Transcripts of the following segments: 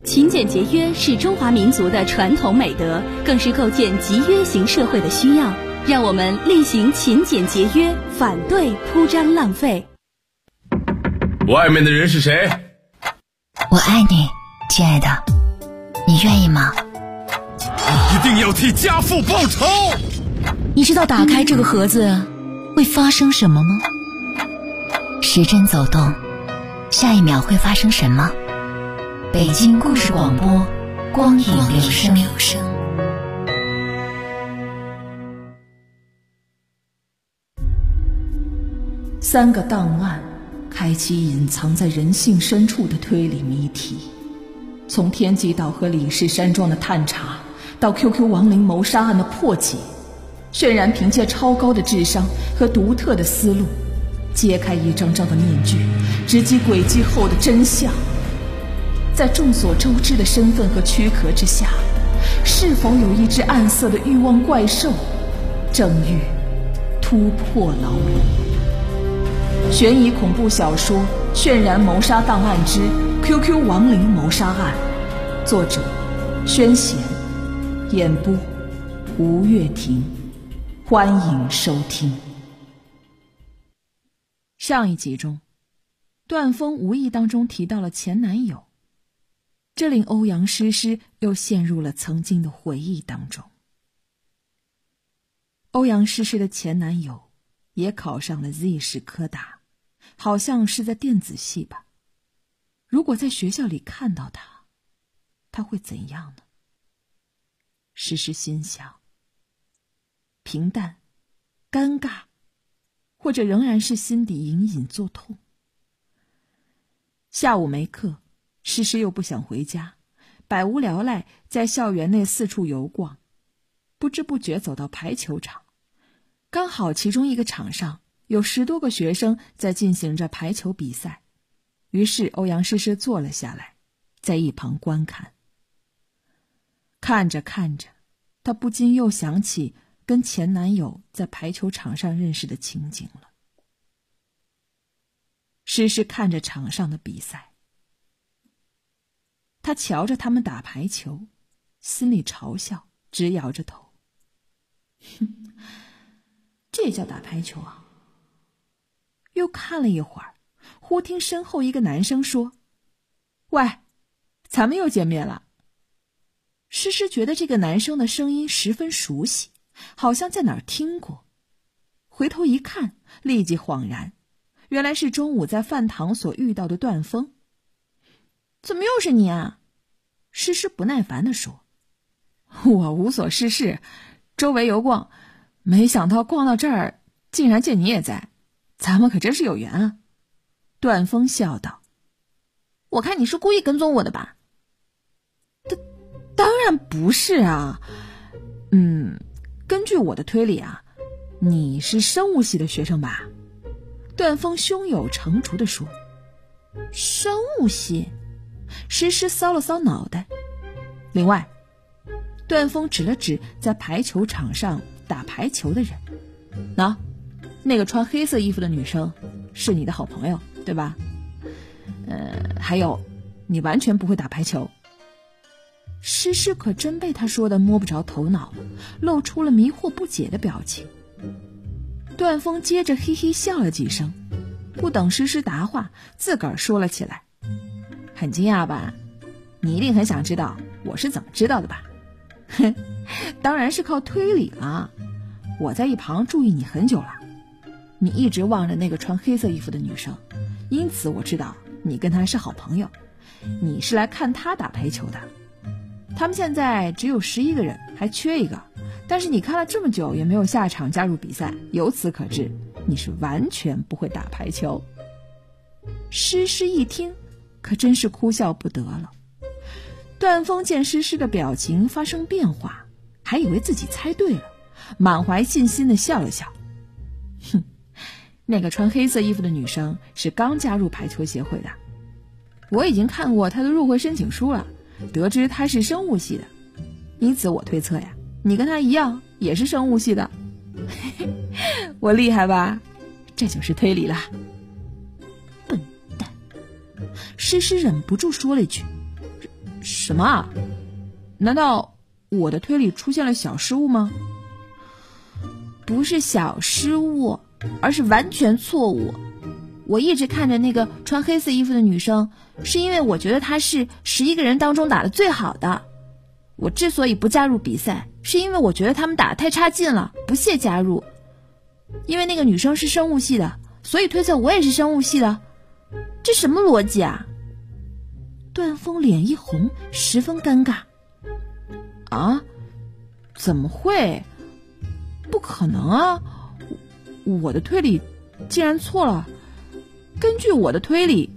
勤俭节约是中华民族的传统美德，更是构建集约型社会的需要。让我们厉行勤俭节约，反对铺张浪费。 外面的人是谁？ 我爱你，亲爱的，你愿意吗？ 一定要替家父报仇！ 你知道打开这个盒子会发生什么吗？时针走动，下一秒会发生什么？北京故事广播，光影留声。 3个档案开启隐藏在人性深处的推理谜题，从天极岛和李氏山庄的探查，到 QQ 亡灵谋杀案的破解，渲染凭借超高的智商和独特的思路，揭开一张张的面具，直击轨迹后的真相。在众所周知的身份和躯壳之下，是否有一只暗色的欲望怪兽，正欲突破牢笼？悬疑恐怖小说《渲染谋杀档案之 QQ 亡灵谋杀案》，作者宣贤，演播吴月婷。欢迎收听。上一集中，段峰无意当中提到了前男友，这令欧阳诗诗又陷入了曾经的回忆当中。欧阳诗诗的前男友也考上了 Z 市科大，好像是在电子系吧。如果在学校里看到他会怎样呢？诗诗心想，平淡、尴尬，或者仍然是心底隐隐作痛。下午没课，诗诗又不想回家，百无聊赖在校园内四处游逛，不知不觉走到排球场，刚好其中一个场上有10多个学生在进行着排球比赛，于是欧阳诗诗坐了下来，在一旁观看。看着看着，她不禁又想起跟前男友在排球场上认识的情景了。诗诗看着场上的比赛，她瞧着他们打排球，心里嘲笑，直摇着头。哼，这叫打排球啊！又看了一会儿，忽听身后一个男生说：“喂，咱们又见面了。”诗诗觉得这个男生的声音十分熟悉，好像在哪儿听过。回头一看，立即恍然，原来是中午在饭堂所遇到的段峰。怎么又是你啊？诗诗不耐烦地说。我无所事事，周围游逛，没想到逛到这儿竟然见你也在，咱们可真是有缘啊。段峰笑道。我看你是故意跟踪我的吧？当然不是啊。根据我的推理啊，你是生物系的学生吧？段峰胸有成竹地说。生物系？诗诗搔了搔脑袋。另外，段峰指了指在排球场上打排球的人。那个穿黑色衣服的女生是你的好朋友，对吧？还有，你完全不会打排球。诗诗可真被他说的摸不着头脑了，露出了迷惑不解的表情。段峰接着嘿嘿笑了几声，不等诗诗答话，自个儿说了起来。很惊讶吧？你一定很想知道我是怎么知道的吧？哼，当然是靠推理了。我在一旁注意你很久了，你一直望着那个穿黑色衣服的女生，因此我知道你跟她是好朋友，你是来看她打排球的。他们现在只有11个人，还缺一个，但是你看了这么久也没有下场加入比赛，由此可知你是完全不会打排球。诗诗一听可真是哭笑不得了。段峰见诗诗的表情发生变化，还以为自己猜对了，满怀信心地笑了笑。哼，那个穿黑色衣服的女生是刚加入排球协会的，我已经看过她的入会申请书了，得知她是生物系的，因此我推测呀，你跟她一样也是生物系的。我厉害吧？这就是推理啦。诗诗忍不住说了一句： 什么啊？难道我的推理出现了小失误吗？ 不是小失误，而是完全错误。我一直看着那个穿黑色衣服的女生，是因为我觉得她是11个人当中打得最好的。我之所以不加入比赛，是因为我觉得他们打得太差劲了，不屑加入。因为那个女生是生物系的，所以推测我也是生物系的。这什么逻辑啊？ 段峰脸一红，十分尴尬。啊？怎么会？不可能啊！我的推理竟然错了。根据我的推理，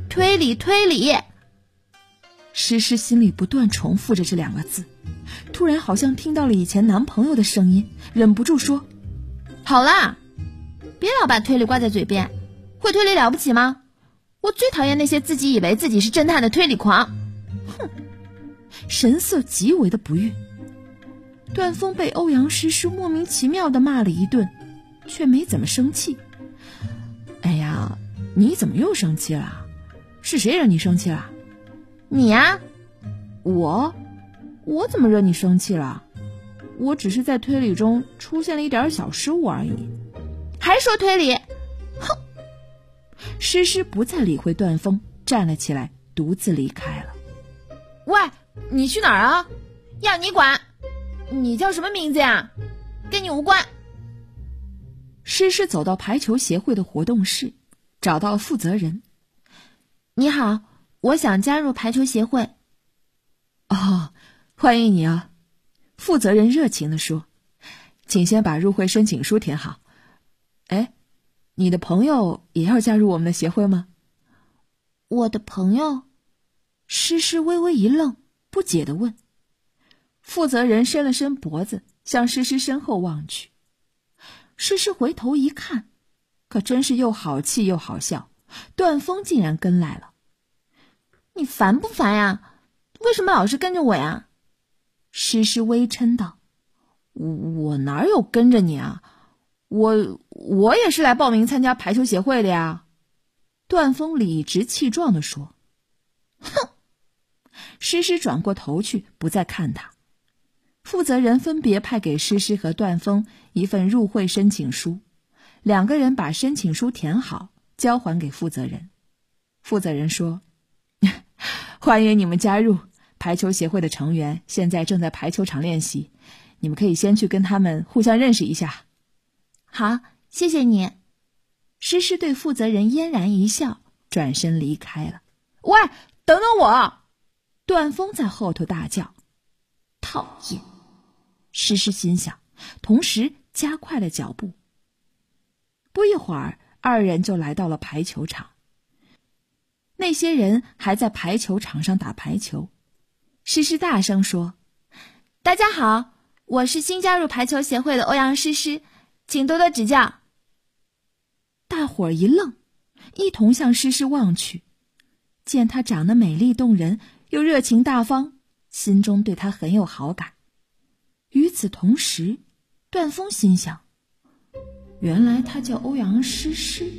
诗诗心里不断重复着这2个字，突然好像听到了以前男朋友的声音，忍不住说： 好啦，别老把推理挂在嘴边，会推理了不起吗？我最讨厌那些自己以为自己是侦探的推理狂。 哼，神色极为的不悦。段峰被欧阳诗诗莫名其妙地骂了一顿，却没怎么生气。哎呀，你怎么又生气了？是谁惹你生气了？ 你呀。 我怎么惹你生气了？我只是在推理中出现了一点小失误而已。 还说推理？哼！ 诗诗不再理会段峰，站了起来，独自离开了。 喂，你去哪儿啊？要你管！你叫什么名字呀？跟你无关。 诗诗走到排球协会的活动室，找到了负责人。 你好，我想加入排球协会。 哦，欢迎你啊！负责人热情地说，请先把入会申请书填好。哎，你的朋友也要加入我们的协会吗？ 我的朋友？ 诗诗微微一愣，不解地问。负责人伸了伸脖子，向诗诗身后望去。诗诗回头一看，可真是又好气又好笑，段峰竟然跟来了。 你烦不烦呀？为什么老是跟着我呀？ 诗诗微嗔道。我哪有跟着你啊？我也是来报名参加排球协会的呀。段峰理直气壮地说。哼！诗诗转过头去，不再看他。负责人分别派给诗诗和段峰一份入会申请书，2个人把申请书填好，交还给负责人。负责人说：欢迎你们加入排球协会的成员，现在正在排球场练习，你们可以先去跟他们互相认识一下。 好，谢谢你。 诗诗对负责人嫣然一笑，转身离开了。 喂，等等我！ 段峰在后头大叫。讨厌！诗诗心想，同时加快了脚步。不一会儿，2人就来到了排球场。那些人还在排球场上打排球。诗诗大声说： 大家好，我是新加入排球协会的欧阳诗诗，请多多指教。 大伙儿一愣，一同向诗诗望去，见她长得美丽动人，又热情大方，心中对她很有好感。与此同时，段峰心想，原来她叫欧阳诗诗。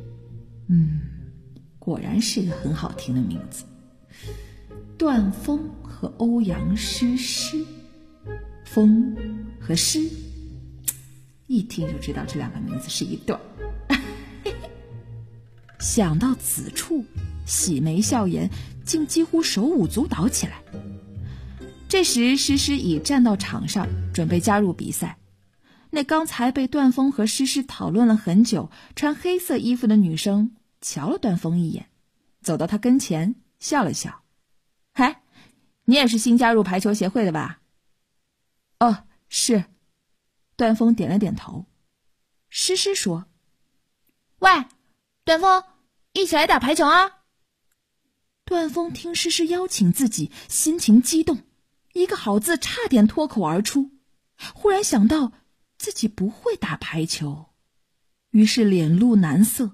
果然是个很好听的名字。段峰和欧阳诗诗，峰和诗，一听就知道这2个名字是一对儿。想到此处，喜眉笑颜，竟几乎手舞足蹈起来。这时诗诗已站到场上，准备加入比赛。那刚才被段峰和诗诗讨论了很久，穿黑色衣服的女生瞧了段峰一眼，走到他跟前笑了笑。嗨，你也是新加入排球协会的吧？哦，是。段峰点了点头。诗诗说： 喂，段峰，一起来打排球啊！ 段峰听诗诗邀请自己，心情激动，一个好字差点脱口而出。忽然想到自己不会打排球，于是脸露难色。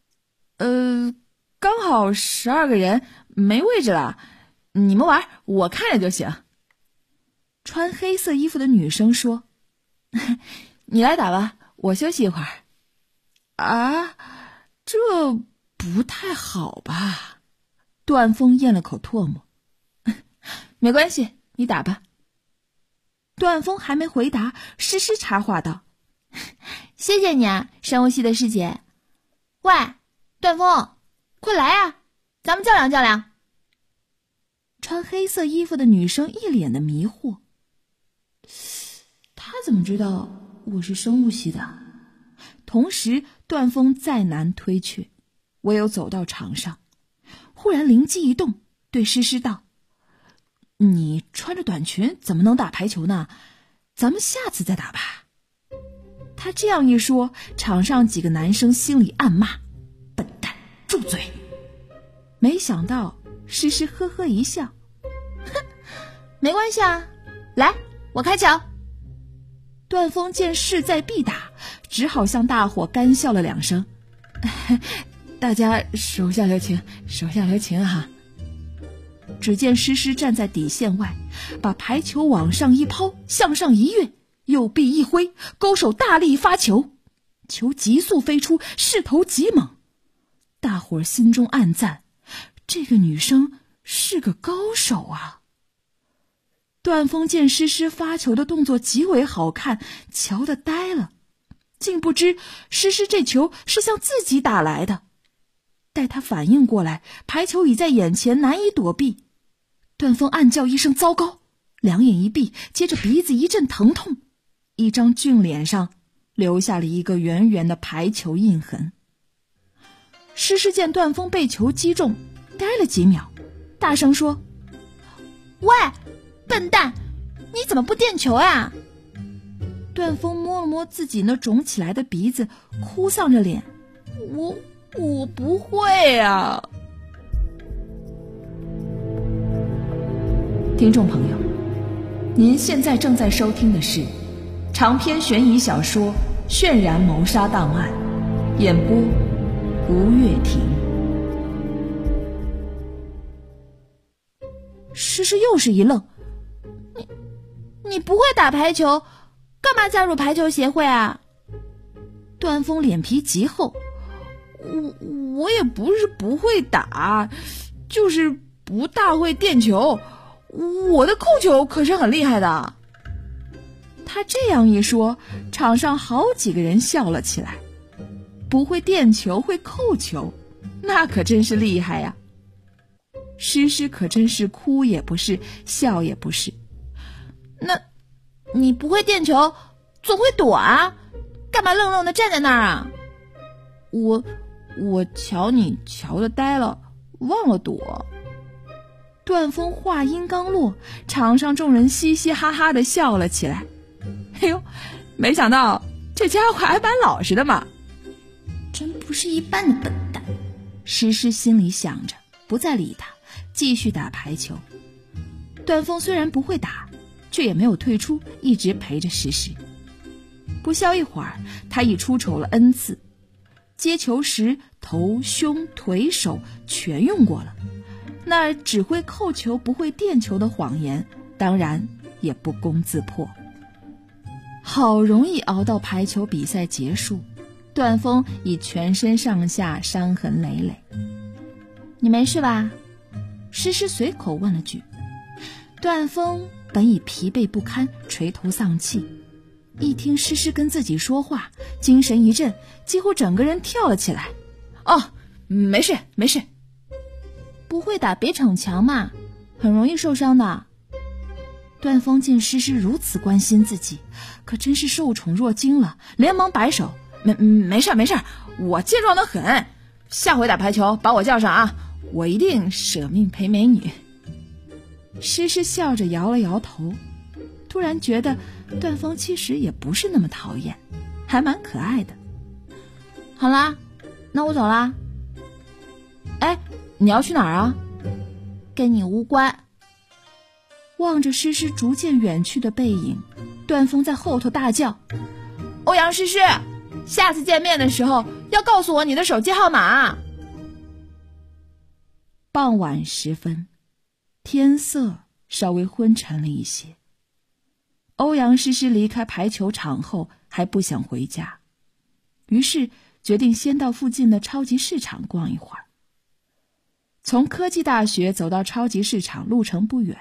刚好12个人，没位置了，你们玩，我看着就行。穿黑色衣服的女生说：你来打吧，我休息一会儿。啊，这不太好吧？段峰咽了口唾沫。 没关系，你打吧。段峰还没回答，诗诗插话道：谢谢你啊，生物系的师姐。喂，段峰，快来啊，咱们较量较量。穿黑色衣服的女生一脸的迷惑，她怎么知道我是生物系的？同时段峰再难推却，唯有走到场上。忽然灵机一动，对诗诗道：你穿着短裙怎么能打排球呢？咱们下次再打吧。他这样一说，场上几个男生心里暗骂：笨蛋，住嘴。没想到诗诗呵呵一笑：哼，没关系啊，来，我开球。段峰见势在必打，只好向大伙干笑了2声：大家手下留情，手下留情啊。只见诗诗站在底线外，把排球往上一抛，向上一跃，右臂一挥，勾手大力发球，球急速飞出，势头极猛。大伙儿心中暗赞，这个女生是个高手啊。段峰见诗诗发球的动作极为好看，瞧得呆了，竟不知诗诗这球是向自己打来的。待他反应过来，排球已在眼前，难以躲避。段峰暗叫一声糟糕，两眼一闭，接着鼻子一阵疼痛，一张俊脸上留下了一个圆圆的排球印痕。诗诗见段峰被球击中，呆了几秒，大声说：喂，笨蛋，你怎么不垫球啊？段峰摸了摸自己那肿起来的鼻子，哭丧着脸：我不会啊。听众朋友，您现在正在收听的是长篇悬疑小说《渲然谋杀档案》，演播吴月婷。诗诗又是一愣：你不会打排球，干嘛加入排球协会啊？段峰脸皮极厚：我也不是不会打，就是不大会垫球，我的扣球可是很厉害的。他这样一说，场上好几个人笑了起来。不会垫球，会扣球，那可真是厉害呀。诗诗可真是哭也不是，笑也不是。那你不会垫球，总会躲啊，干嘛愣愣的站在那儿啊？我瞧你瞧得呆了，忘了躲。段峰话音刚落，场上众人嘻嘻哈哈的笑了起来。哎呦，没想到这家伙还蛮老实的嘛，真不是一般的笨蛋。诗诗心里想着，不再理他，继续打排球。段峰虽然不会打，却也没有退出，一直陪着诗诗。不消一会儿，他已出手了 N 次，接球时头、胸、腿、手全用过了，那只会扣球不会垫球的谎言当然也不攻自破。好容易熬到排球比赛结束，段峰已全身上下伤痕累累。你没事吧？诗诗随口问了句。段峰本已疲惫不堪，垂头丧气，一听诗诗跟自己说话，精神一振，几乎整个人跳了起来。哦，没事没事。不会打别逞强嘛，很容易受伤的。段峰见诗诗如此关心自己，可真是受宠若惊了，连忙摆手：没事没事，我健壮得很，下回打排球把我叫上啊，我一定舍命陪美女。诗诗笑着摇了摇头，突然觉得段峰其实也不是那么讨厌，还蛮可爱的。好啦，那我走啦。哎，你要去哪儿啊？跟你无关。望着诗诗逐渐远去的背影，段峰在后头大叫：欧阳诗诗，下次见面的时候要告诉我你的手机号码。傍晚时分，天色稍微昏沉了一些。欧阳诗诗离开排球场后还不想回家，于是决定先到附近的超级市场逛一会儿。从科技大学走到超级市场路程不远，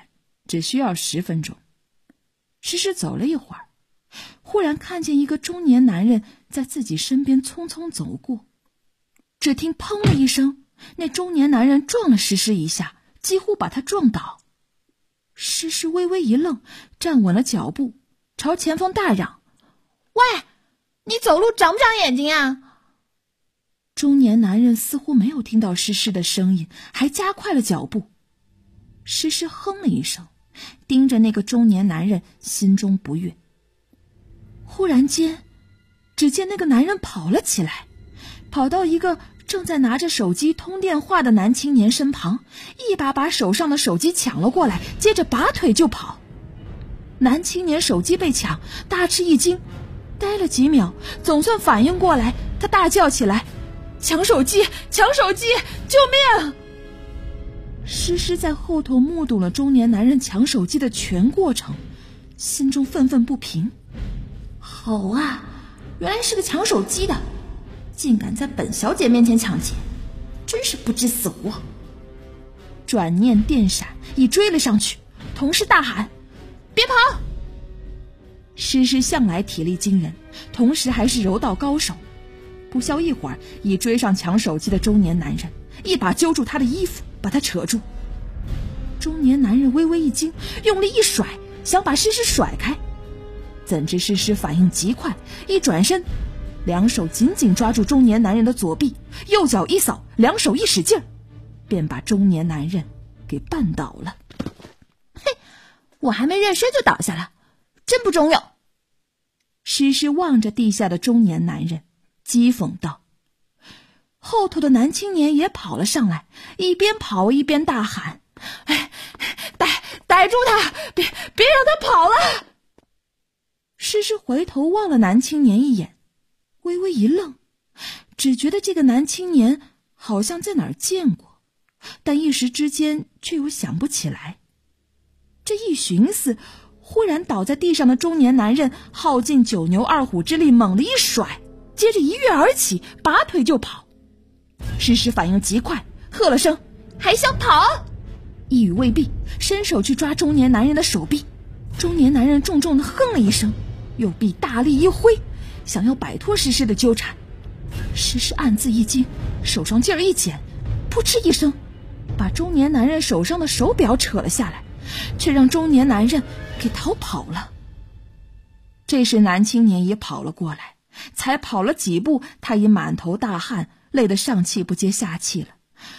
只需要10分钟。诗诗走了一会儿，忽然看见一个中年男人在自己身边匆匆走过。只听砰的一声，那中年男人撞了诗诗一下，几乎把她撞倒。诗诗微微一愣，站稳了脚步，朝前方大嚷： 喂，你走路长不长眼睛啊？ 中年男人似乎没有听到诗诗的声音，还加快了脚步。诗诗哼了一声，盯着那个中年男人，心中不悦。忽然间，只见那个男人跑了起来，跑到一个正在拿着手机通电话的男青年身旁，一把把手上的手机抢了过来，接着拔腿就跑。男青年手机被抢，大吃一惊，呆了几秒，总算反应过来，他大叫起来：抢手机！抢手机！救命！诗诗在后头目睹了中年男人抢手机的全过程，心中愤愤不平。好啊，原来是个抢手机的，竟敢在本小姐面前抢劫，真是不知死活。转念电闪，已追了上去，同时大喊：别跑！诗诗向来体力惊人，同时还是柔道高手，不消一会儿已追上抢手机的中年男人，一把揪住他的衣服，把他扯住。中年男人微微一惊，用力一甩，想把诗诗甩开。怎知诗诗反应极快，一转身，两手紧紧抓住中年男人的左臂，右脚一扫，两手一使劲，便把中年男人给绊倒了。 嘿，我还没热身就倒下了，真不中用。 诗诗望着地下的中年男人，讥讽道。后头的男青年也跑了上来，一边跑一边大喊：哎，逮住他，别让他跑了！诗诗回头望了男青年一眼，微微一愣，只觉得这个男青年好像在哪儿见过，但一时之间却又想不起来。这一寻思，忽然倒在地上的中年男人耗尽9牛2虎之力，猛地一甩，接着一跃而起，拔腿就跑。诗诗反应极快，喝了声：还想跑？一语未毕，伸手去抓中年男人的手臂。中年男人重重地哼了一声，右臂大力一挥，想要摆脱诗诗的纠缠。诗诗暗自一惊，手上劲儿一减，扑哧一声，把中年男人手上的手表扯了下来，却让中年男人给逃跑了。这时男青年也跑了过来，才跑了几步，他已满头大汗，累得上气不接下气了。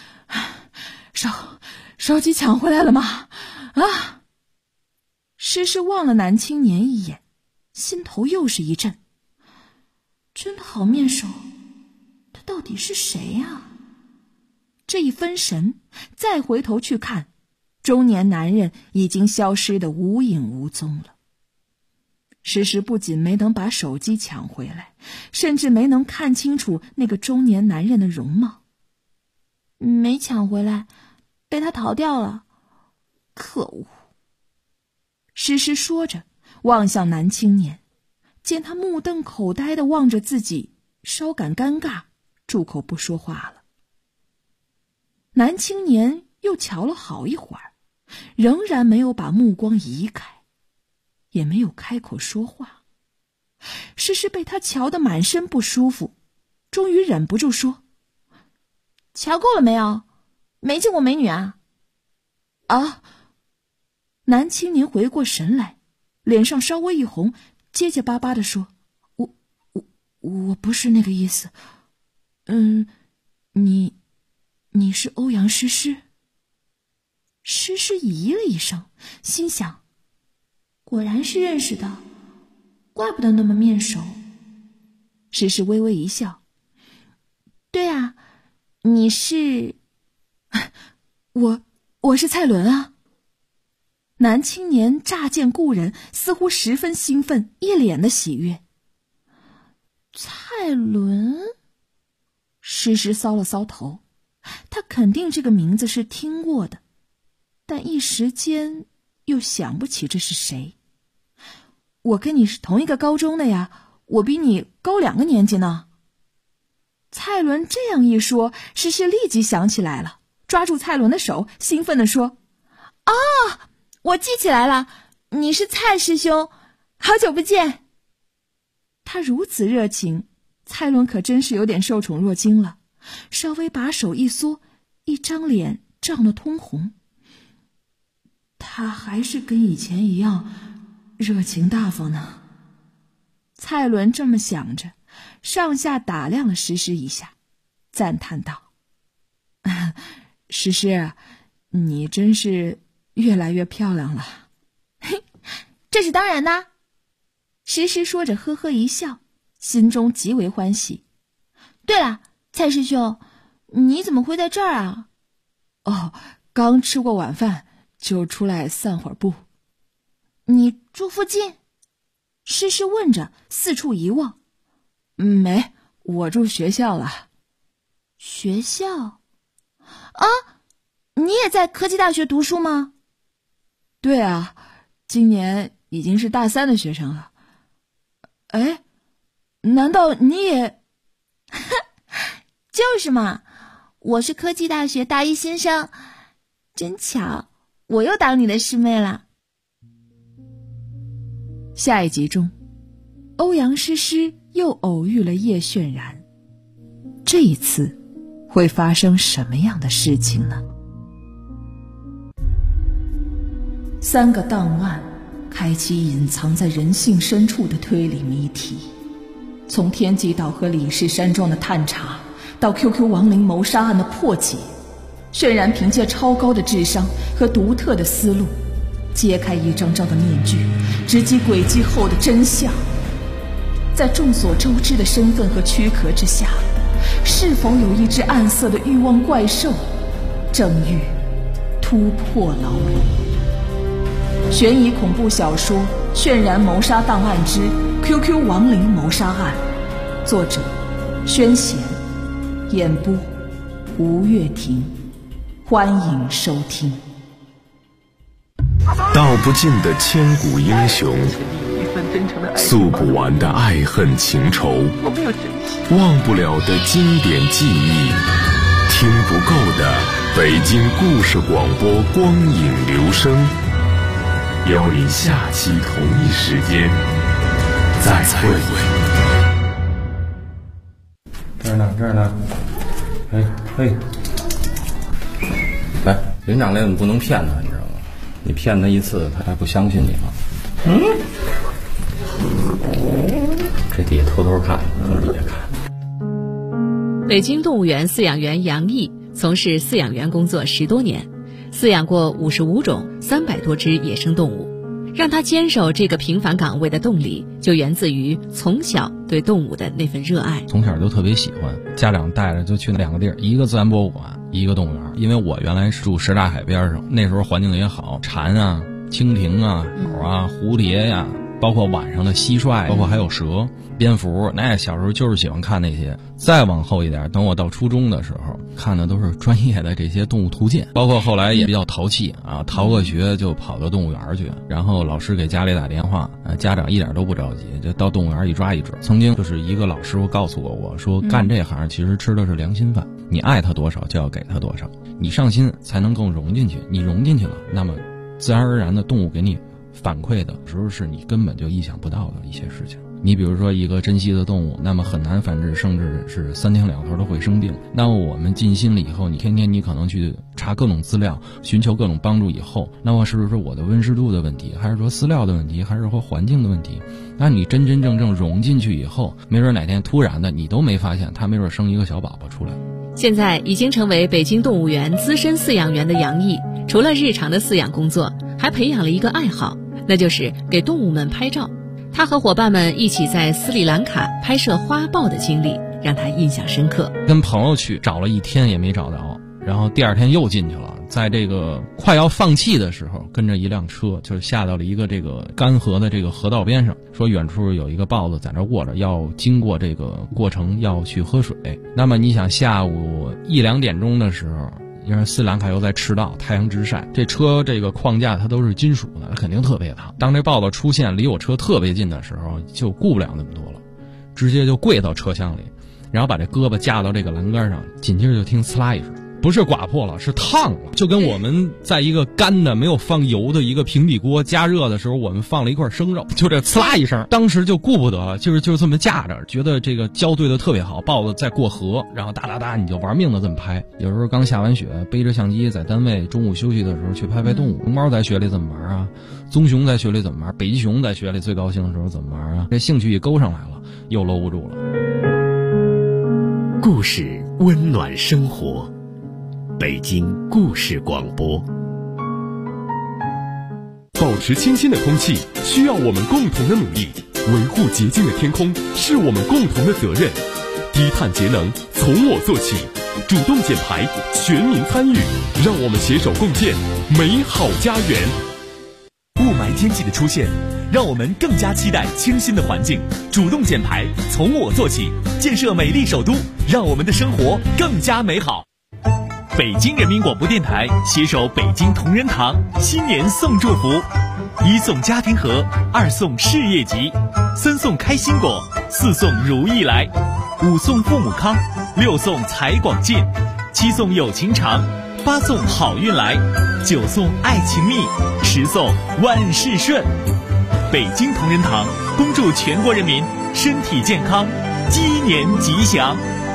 手机抢回来了吗？啊！诗诗望了男青年一眼，心头又是一震。真的好面熟，他到底是谁啊？这一分神，再回头去看，中年男人已经消失得无影无踪了。诗诗不仅没能把手机抢回来，甚至没能看清楚那个中年男人的容貌。 没抢回来，被他逃掉了。 可恶！诗诗说着，望向男青年，见他目瞪口呆地望着自己，稍感尴尬，住口不说话了。男青年又瞧了好一会儿，仍然没有把目光移开，也没有开口说话。诗诗被他瞧得满身不舒服，终于忍不住说： 瞧够了没有？没见过美女啊？ 啊！男青年回过神来，脸上稍微一红，结结巴巴地说：我不是那个意思。你是欧阳诗诗？诗诗咦了一声，心想：果然是认识的，怪不得那么面熟。诗诗微微一笑：对啊，你是……我是蔡伦啊。男青年乍见故人，似乎十分兴奋，一脸的喜悦。蔡伦？诗诗搔了搔头，他肯定这个名字是听过的，但一时间又想不起这是谁。我跟你是同一个高中的呀，我比你高2个年级呢。蔡伦这样一说，诗诗立即想起来了，抓住蔡伦的手，兴奋地说：啊， 我记起来了，你是蔡师兄，好久不见。他如此热情，蔡伦可真是有点受宠若惊了，稍微把手一缩，一张脸涨得通红。他还是跟以前一样热情大方呢。蔡伦这么想着，上下打量了诗诗一下，赞叹道：诗诗，你真是越来越漂亮了。嘿，这是当然的。诗诗说着呵呵一笑，心中极为欢喜。对了，蔡师兄，你怎么会在这儿啊？ 哦，刚吃过晚饭就出来散会儿步。 你住附近？诗诗问着，四处一望。 没，我住学校了。 学校？啊，你也在科技大学读书吗？ 对啊，今年已经是大3的学生了。哎，难道你也？ 就是嘛，我是科技大学大1新生，真巧，我又当你的师妹了。 下一集中，欧阳诗诗又偶遇了叶渲染，这一次会发生什么样的事情呢？3个档案开启隐藏在人性深处的推理谜题，从天际岛和李氏山庄的探查，到 QQ 亡灵谋杀案的破解，渲染凭借超高的智商和独特的思路，揭开一张张的面具，直击轨迹后的真相。在众所周知的身份和躯壳之下，是否有一只暗色的欲望怪兽，正欲突破牢笼？悬疑恐怖小说《渲染谋杀档案之 QQ 亡灵谋杀案》，作者宣贤，演播吴月婷，欢迎收听。 道不尽的千古英雄，诉不完的爱恨情仇，忘不了的经典记忆，听不够的北京故事广播光影留声。邀您下期同一时间再会。 这儿呢，这儿呢。来，林长来，你不能骗他，你知道吗？你骗他一次，他还不相信你吗？这底下偷偷看，从底下看。 北京动物园饲养员杨毅从事饲养员工作10多年，饲养过55种300多只野生动物。让他坚守这个平凡岗位的动力，就源自于从小对动物的那份热爱。 从小就特别喜欢，家长带着就去2个地儿，一个自然博物馆，一个动物园。因为我原来是住什刹海边上，那时候环境也好，蝉啊、蜻蜓啊、鸟啊、蝴蝶呀，包括晚上的蟋蟀，包括还有蛇、蝙蝠，那小时候就是喜欢看那些。再往后一点，等我到初中的时候，看的都是专业的这些动物图鉴，包括后来也比较淘气啊，逃个学就跑到动物园去，然后老师给家里打电话，家长一点都不着急，就到动物园一抓一准。曾经就是一个老师傅告诉我说干这行其实吃的是良心饭，你爱他多少就要给他多少，你上心才能更融进去，你融进去了，那么自然而然的动物给你反馈的时候是你根本就意想不到的一些事情。你比如说一个珍稀的动物，那么很难繁殖，甚至是3天2头都会生病。那么我们尽心了以后，你天天你可能去查各种资料，寻求各种帮助以后，那么是不是我的温湿度的问题，还是说饲料的问题，还是说环境的问题？那你真真正正融进去以后，没准哪天突然的你都没发现，它没准生一个小宝宝出来。 现在已经成为北京动物园资深饲养员的杨毅，除了日常的饲养工作，还培养了一个爱好，那就是给动物们拍照。他和伙伴们一起在斯里兰卡拍摄花豹的经历让他印象深刻。 跟朋友去找了1天也没找着，然后第2天又进去了，在这个快要放弃的时候，跟着一辆车就下到了一个这个干涸的这个河道边上，说远处有一个豹子在那卧着，要经过这个过程要去喝水。那么你想下午1、2点钟的时候，因为斯里兰卡又在赤道，太阳直晒，这车这个框架它都是金属的，它肯定特别烫。当这豹子出现离我车特别近的时候，就顾不了那么多了，直接就跪到车厢里，然后把这胳膊架到这个栏杆上，紧接着就听呲啦一声， 不是刮破了，是烫了，就跟我们在一个干的没有放油的一个平底锅加热的时候，我们放了一块生肉，就这呲啦一声，当时就顾不得了，就这么架着，觉得这个胶对的特别好，豹子再过河，然后哒哒哒你就玩命的这么拍。有时候刚下完雪，背着相机在单位中午休息的时候去拍动物。熊猫在雪里怎么玩啊？棕熊在雪里怎么玩？北极熊在雪里最高兴的时候怎么玩啊？这兴趣一勾上来了，又搂不住了。 故事温暖生活，北京故事广播。保持清新的空气需要我们共同的努力，维护洁净的天空是我们共同的责任。低碳节能从我做起，主动减排，全民参与，让我们携手共建美好家园。 雾霾天气的出现，让我们更加期待清新的环境。主动减排，从我做起，建设美丽首都，让我们的生活更加美好。北京人民广播电台携手北京同仁堂，新年送祝福：1送家庭和，2送事业吉，3送开心果，4送如意来，5送父母康，6送财广进，7送友情长，8送好运来，9送爱情蜜，10送万事顺。北京同仁堂恭祝全国人民身体健康，鸡年吉祥。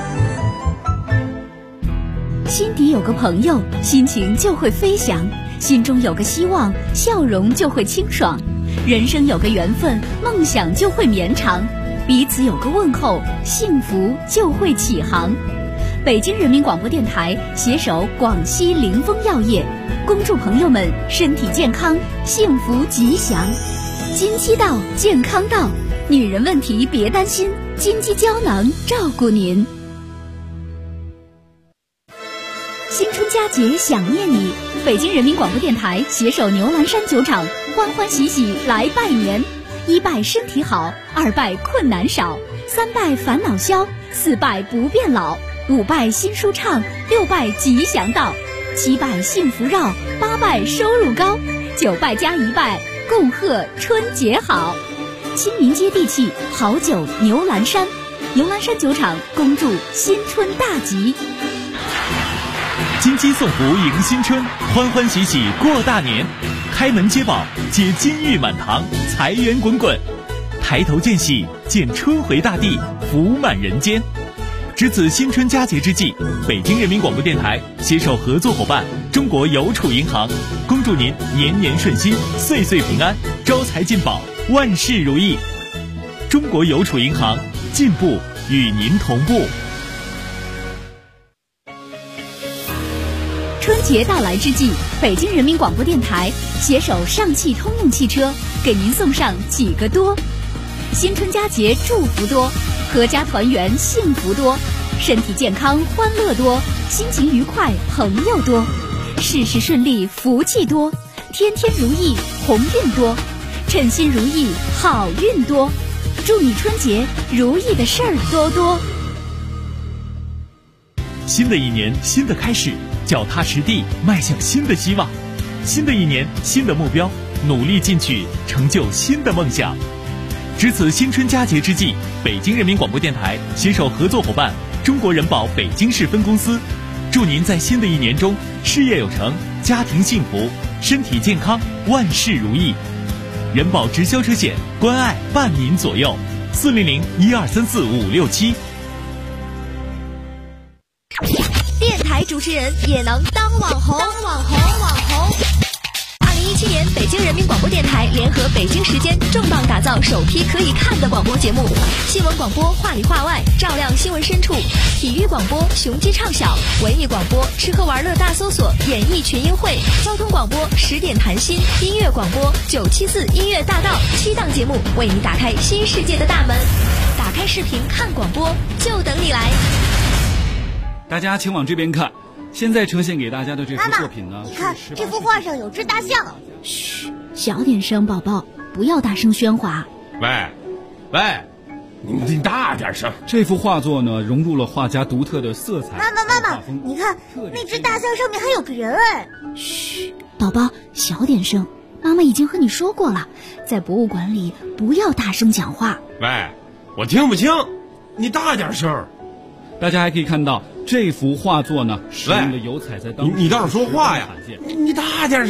心底有个朋友，心情就会飞翔；心中有个希望，笑容就会清爽；人生有个缘分，梦想就会绵长；彼此有个问候，幸福就会起航。北京人民广播电台携手广西凌风药业，恭祝朋友们身体健康，幸福吉祥。金鸡到，健康到，女人问题别担心，金鸡胶囊照顾您。新春佳节想念你，北京人民广播电台携手牛栏山酒厂，欢欢喜喜来拜年。1拜身体好，2拜困难少，3拜烦恼消，4拜不变老，5拜心舒畅，6拜吉祥到，7拜幸福绕，8拜收入高，9拜加1拜，共贺春节好。亲民接地气，好酒牛栏山，牛栏山酒厂恭祝新春大吉。 金鸡送福迎新春，欢欢喜喜过大年，开门接宝，接金玉满堂，财源滚滚，抬头见喜，见春回大地，福满人间。值此新春佳节之际，北京人民广播电台携手合作伙伴中国邮储银行，恭祝您年年顺心，岁岁平安，招财进宝，万事如意。中国邮储银行，进步与您同步。 春节到来之际，北京人民广播电台携手上汽通用汽车，给您送上几个多：新春佳节祝福多，阖家团圆幸福多，身体健康欢乐多，心情愉快朋友多，事事顺利福气多，天天如意鸿运多，称心如意好运多。祝你春节如意的事儿多多。 新的一年，新的开始，脚踏实地迈向新的希望。新的一年，新的目标，努力进取，成就新的梦想。值此新春佳节之际，北京人民广播电台携手合作伙伴中国人保北京市分公司，祝您在新的一年中事业有成，家庭幸福，身体健康，万事如意。人保直销车险，关爱伴您左右，400-1234-567。 电台主持人也能当网红！2017年，北京人民广播电台联合北京时间重磅打造首批可以看的广播节目：新闻广播话里话外，照亮新闻深处；体育广播雄鸡唱晓；文艺广播吃喝玩乐大搜索，演艺群英会；交通广播10点谈心；音乐广播974音乐大道。7档节目为你打开新世界的大门。打开视频看广播，就等你来。 大家请往这边看，现在呈现给大家的这幅作品呢， 你看这幅画上有只大象。 嘘，小点声，宝宝，不要大声喧哗。 喂，你大点声。 这幅画作呢，融入了画家独特的色彩。 妈妈，你看那只大象上面还有个人哎。 嘘，宝宝，小点声。妈妈已经和你说过了，在博物馆里不要大声讲话。 喂，我听不清，你大点声。 大家还可以看到这幅画作呢，使用的油彩在当时你倒是说话呀！你大点